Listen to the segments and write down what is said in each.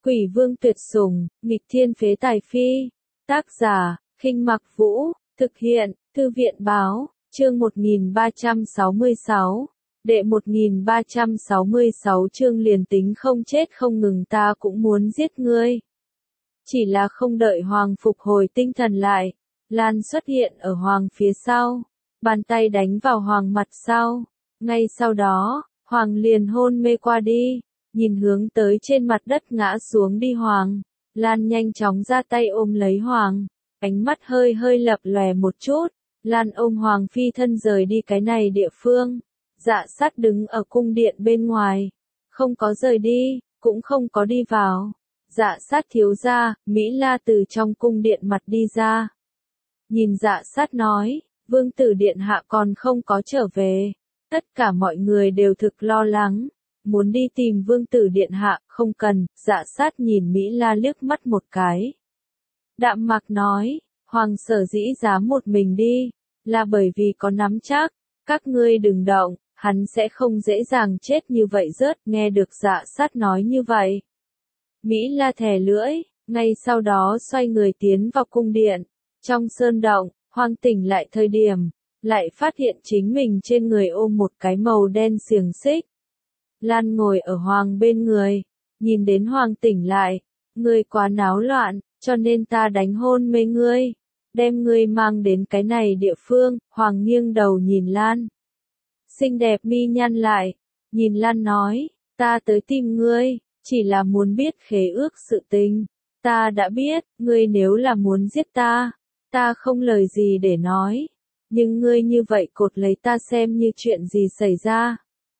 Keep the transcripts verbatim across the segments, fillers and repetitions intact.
Quỷ vương tuyệt sủng, nghịch thiên phế tài phi. Tác giả, Khinh Mặc Vũ, thực hiện, Thư viện báo, chương một nghìn ba trăm sáu mươi sáu. Đệ một nghìn ba trăm sáu mươi sáu chương liền tính không chết không ngừng ta cũng muốn giết ngươi. Chỉ là không đợi Hoàng phục hồi tinh thần lại, Lan xuất hiện ở Hoàng phía sau, bàn tay đánh vào Hoàng mặt sau. Ngay sau đó, Hoàng liền hôn mê qua đi, nhìn hướng tới trên mặt đất ngã xuống đi Hoàng. Lan nhanh chóng ra tay ôm lấy Hoàng, ánh mắt hơi hơi lập lòe một chút. Lan ôm Hoàng phi thân rời đi cái này địa phương. Dạ sát đứng ở cung điện bên ngoài, không có rời đi, cũng không có đi vào. Dạ sát thiếu gia, Mỹ La từ trong cung điện mặt đi ra. Nhìn dạ sát nói, vương tử điện hạ còn không có trở về. Tất cả mọi người đều thực lo lắng, muốn đi tìm vương tử điện hạ, không cần. Dạ sát nhìn Mỹ La liếc mắt một cái. Đạm mạc nói, Hoàng sở dĩ dám một mình đi, là bởi vì có nắm chắc, các ngươi đừng động, hắn sẽ không dễ dàng chết như vậy rớt. Nghe được dạ sát nói như vậy, Mỹ La thè lưỡi, ngay sau đó xoay người tiến vào cung điện. Trong sơn động, Hoàng tỉnh lại thời điểm, lại phát hiện chính mình trên người ôm một cái màu đen xiềng xích. Lan ngồi ở Hoàng bên người, nhìn đến Hoàng tỉnh lại, ngươi quá náo loạn, cho nên ta đánh hôn mê ngươi, đem ngươi mang đến cái này địa phương. Hoàng nghiêng đầu nhìn Lan, xinh đẹp mi nhăn lại, nhìn Lan nói, ta tới tìm ngươi, chỉ là muốn biết khế ước sự tình. Ta đã biết, ngươi nếu là muốn giết ta, ta không lời gì để nói, nhưng ngươi như vậy cột lấy ta xem như chuyện gì xảy ra.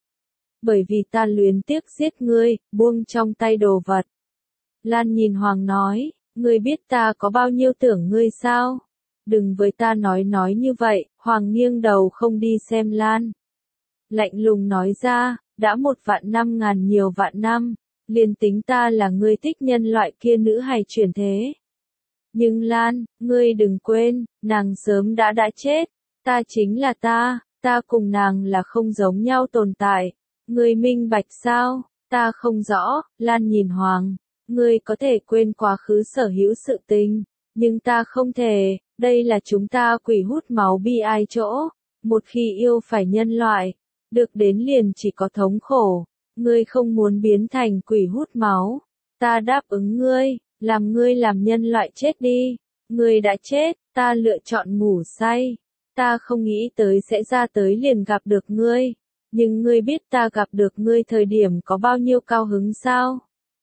Bởi vì ta luyến tiếc giết ngươi, buông trong tay đồ vật. Lan nhìn Hoàng nói, ngươi biết ta có bao nhiêu tưởng ngươi sao? Đừng với ta nói nói như vậy. Hoàng nghiêng đầu không đi xem Lan. Lạnh lùng nói ra, đã một vạn năm ngàn nhiều vạn năm, liền tính ta là ngươi thích nhân loại kia nữ hài chuyển thế. Nhưng Lan, ngươi đừng quên, nàng sớm đã đã chết, ta chính là ta, ta cùng nàng là không giống nhau tồn tại. Ngươi minh bạch sao? Ta không rõ. Lan nhìn Hoàng, ngươi có thể quên quá khứ sở hữu sự tình, nhưng ta không thể. Đây là chúng ta quỷ hút máu bi ai chỗ, một khi yêu phải nhân loại, được đến liền chỉ có thống khổ. Ngươi không muốn biến thành quỷ hút máu, ta đáp ứng ngươi, làm ngươi làm nhân loại chết đi. Ngươi đã chết, ta lựa chọn ngủ say. Ta không nghĩ tới sẽ ra tới liền gặp được ngươi, nhưng ngươi biết ta gặp được ngươi thời điểm có bao nhiêu cao hứng sao?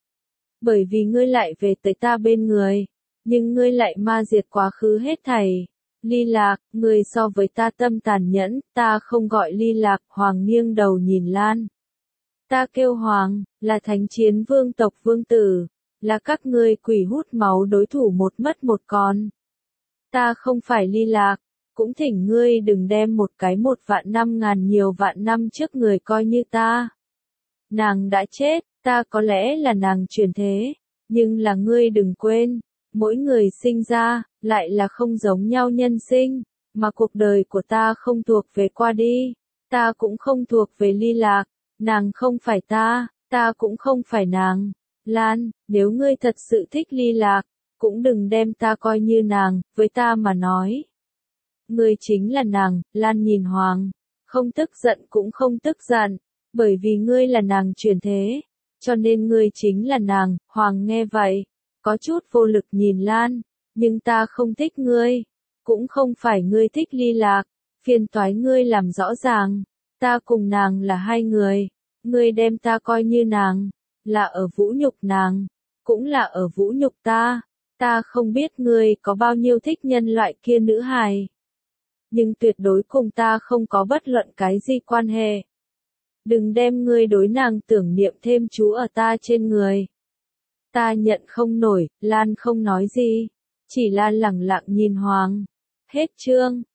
Bởi vì ngươi lại về tới ta bên người, nhưng ngươi lại ma diệt quá khứ hết thảy. Ly Lạc, ngươi so với ta tâm tàn nhẫn, ta không gọi Ly Lạc. Hoàng nghiêng đầu nhìn Lan. Ta kêu Hoàng, là thánh chiến vương tộc vương tử, là các ngươi quỷ hút máu đối thủ một mất một còn. Ta không phải Ly Lạc, cũng thỉnh ngươi đừng đem một cái một vạn năm ngàn nhiều vạn năm trước người coi như ta. Nàng đã chết, ta có lẽ là nàng chuyển thế, nhưng là ngươi đừng quên, mỗi người sinh ra, lại là không giống nhau nhân sinh, mà cuộc đời của ta không thuộc về qua đi, ta cũng không thuộc về Ly Lạc, nàng không phải ta, ta cũng không phải nàng. Lan, nếu ngươi thật sự thích Ly Lạc, cũng đừng đem ta coi như nàng, với ta mà nói. Ngươi chính là nàng. Lan nhìn Hoàng, không tức giận cũng không tức giận, bởi vì ngươi là nàng chuyển thế, cho nên ngươi chính là nàng. Hoàng nghe vậy, có chút vô lực nhìn Lan, nhưng ta không thích ngươi, cũng không phải ngươi thích Ly Lạc, phiền toái ngươi làm rõ ràng, ta cùng nàng là hai người, ngươi đem ta coi như nàng, là ở vũ nhục nàng, cũng là ở vũ nhục ta. Ta không biết ngươi có bao nhiêu thích nhân loại kia nữ hài, nhưng tuyệt đối cùng ta không có bất luận cái gì quan hệ. Đừng đem ngươi đối nàng tưởng niệm thêm chú ở ta trên người. Ta nhận không nổi. Lan không nói gì, chỉ là lẳng lặng nhìn Hoàng. Hết chương.